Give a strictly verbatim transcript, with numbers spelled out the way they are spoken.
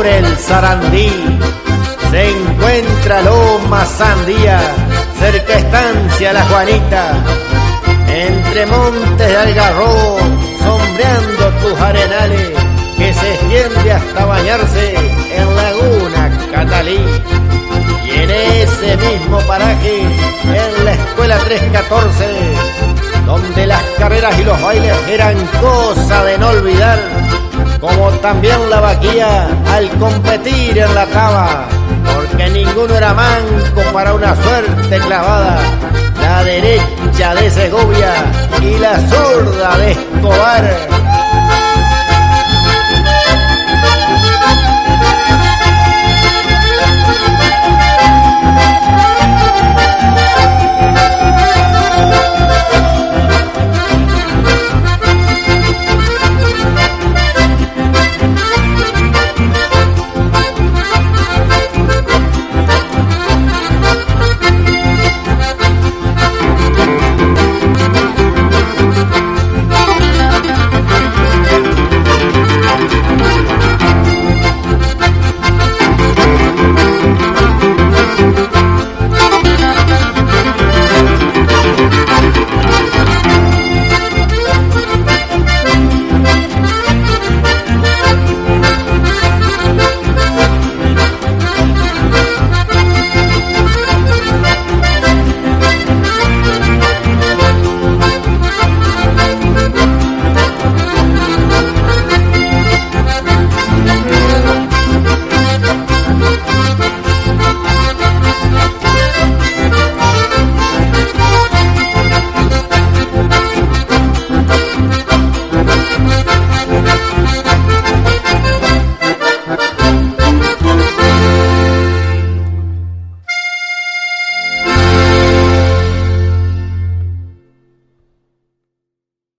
sobre el Sarandí se encuentra Loma Sandía, cerca estancia La Juanita, entre montes de algarrobo, sombreando tus arenales, que se extiende hasta bañarse en Laguna Catalí. Y en ese mismo paraje, en la escuela trescientos catorce, donde las carreras y los bailes eran cosa de no olvidar, como también la vaquía al competir en la cava, porque ninguno era manco para una suerte clavada, la derecha de Segovia y la zurda de Escobar.